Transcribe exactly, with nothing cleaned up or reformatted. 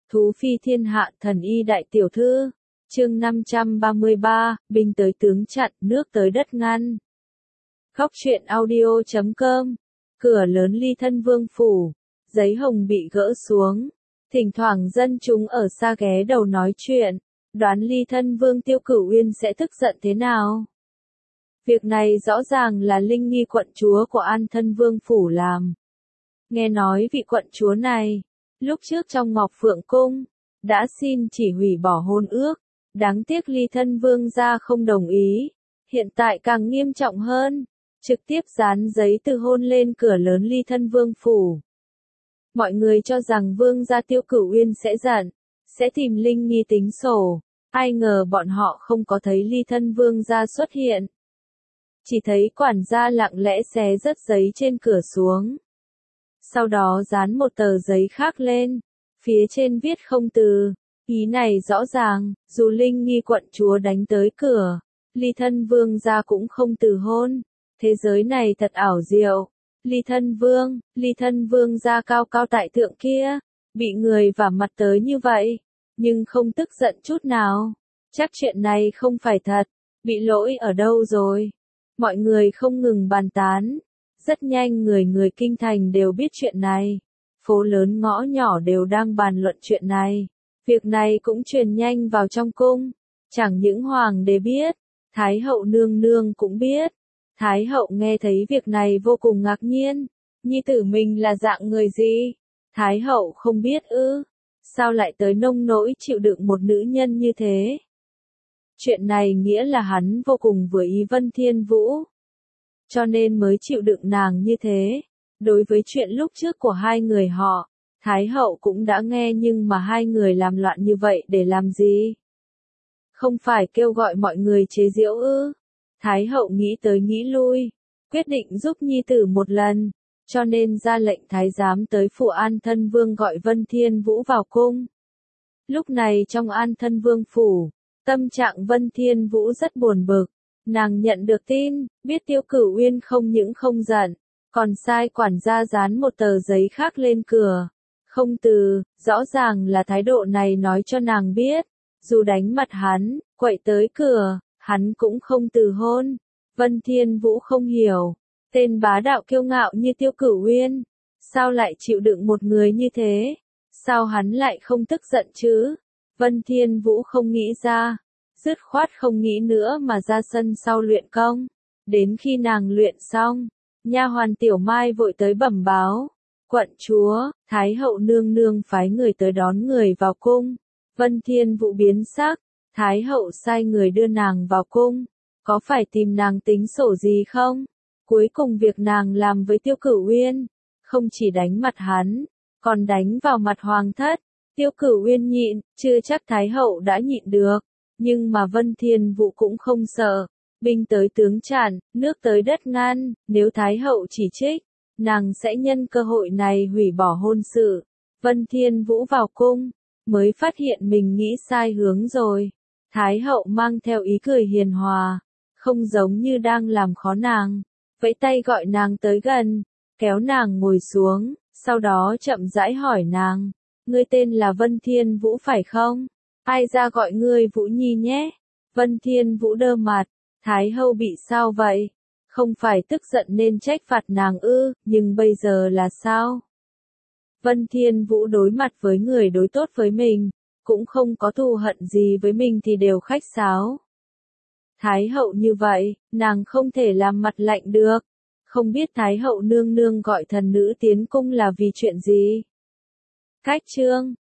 Thú phi thiên hạ thần y đại tiểu thư. Chương năm trăm ba mươi ba, binh tới tướng chặn, nước tới đất ngăn. Khóc chuyện audio chấm com. Cửa lớn Ly Thân Vương phủ, giấy hồng bị gỡ xuống. Thỉnh thoảng dân chúng ở xa ghé đầu nói chuyện, đoán Ly Thân Vương Tiêu Cửu Uyên sẽ tức giận thế nào. Việc này rõ ràng là Linh Nghi quận chúa của An Thân Vương phủ làm. Nghe nói vị quận chúa này, lúc trước trong Ngọc Phượng Cung, đã xin chỉ hủy bỏ hôn ước, đáng tiếc Ly Thân Vương gia không đồng ý, hiện tại càng nghiêm trọng hơn, trực tiếp dán giấy từ hôn lên cửa lớn Ly Thân Vương phủ. Mọi người cho rằng Vương gia Tiêu Cửu Uyên sẽ giận, sẽ tìm Linh Nghi tính sổ, ai ngờ bọn họ không có thấy Ly Thân Vương gia xuất hiện. Chỉ thấy quản gia lặng lẽ xé rớt giấy trên cửa xuống. Sau đó dán một tờ giấy khác lên, phía trên viết không từ, ý này rõ ràng, dù Linh Nghi quận chúa đánh tới cửa, Ly Thân Vương gia cũng không từ hôn, thế giới này thật ảo diệu, Ly Thân Vương, Ly Thân Vương gia cao cao tại thượng kia, bị người vả mặt tới như vậy, nhưng không tức giận chút nào, chắc chuyện này không phải thật, bị lỗi ở đâu rồi, mọi người không ngừng bàn tán. Rất nhanh người người kinh thành đều biết chuyện này, phố lớn ngõ nhỏ đều đang bàn luận chuyện này, việc này cũng truyền nhanh vào trong cung, chẳng những hoàng đế biết, Thái hậu nương nương cũng biết, Thái hậu nghe thấy việc này vô cùng ngạc nhiên, nhi tử mình là dạng người gì, Thái hậu không biết ư, sao lại tới nông nỗi chịu đựng một nữ nhân như thế. Chuyện này nghĩa là hắn vô cùng vừa ý Vân Thiên Vũ, cho nên mới chịu đựng nàng như thế. Đối với chuyện lúc trước của hai người họ, Thái hậu cũng đã nghe nhưng mà hai người làm loạn như vậy để làm gì? Không phải kêu gọi mọi người chế giễu ư? Thái hậu nghĩ tới nghĩ lui, quyết định giúp nhi tử một lần, cho nên ra lệnh thái giám tới phủ An Thân Vương gọi Vân Thiên Vũ vào cung. Lúc này trong An Thân Vương phủ, tâm trạng Vân Thiên Vũ rất buồn bực. Nàng nhận được tin, biết Tiêu Cửu Uyên không những không giận, còn sai quản gia dán một tờ giấy khác lên cửa. Không từ, rõ ràng là thái độ này nói cho nàng biết, dù đánh mặt hắn, quậy tới cửa, hắn cũng không từ hôn. Vân Thiên Vũ không hiểu, tên bá đạo kiêu ngạo như Tiêu Cửu Uyên, sao lại chịu đựng một người như thế? Sao hắn lại không tức giận chứ? Vân Thiên Vũ không nghĩ ra. Dứt khoát không nghĩ nữa mà ra sân sau luyện công. Đến khi nàng luyện xong, nha hoàn Tiểu Mai vội tới bẩm báo. Quận chúa, Thái hậu nương nương phái người tới đón người vào cung. Vân Thiên Vũ biến sắc, Thái hậu sai người đưa nàng vào cung. Có phải tìm nàng tính sổ gì không? Cuối cùng việc nàng làm với Tiêu Cửu Uyên, không chỉ đánh mặt hắn, còn đánh vào mặt hoàng thất. Tiêu Cửu Uyên nhịn, chưa chắc Thái hậu đã nhịn được. Nhưng mà Vân Thiên Vũ cũng không sợ, binh tới tướng chặn, nước tới đất ngăn, nếu Thái hậu chỉ trích, nàng sẽ nhân cơ hội này hủy bỏ hôn sự. Vân Thiên Vũ vào cung, mới phát hiện mình nghĩ sai hướng rồi. Thái hậu mang theo ý cười hiền hòa, không giống như đang làm khó nàng, vẫy tay gọi nàng tới gần, kéo nàng ngồi xuống, sau đó chậm rãi hỏi nàng, ngươi tên là Vân Thiên Vũ phải không? Ai ra gọi ngươi Vũ Nhi nhé? Vân Thiên Vũ đơ mặt, Thái hậu bị sao vậy? Không phải tức giận nên trách phạt nàng ư, nhưng bây giờ là sao? Vân Thiên Vũ đối mặt với người đối tốt với mình, cũng không có thù hận gì với mình thì đều khách sáo. Thái hậu như vậy, nàng không thể làm mặt lạnh được. Không biết Thái hậu nương nương gọi thần nữ tiến cung là vì chuyện gì? Cách chương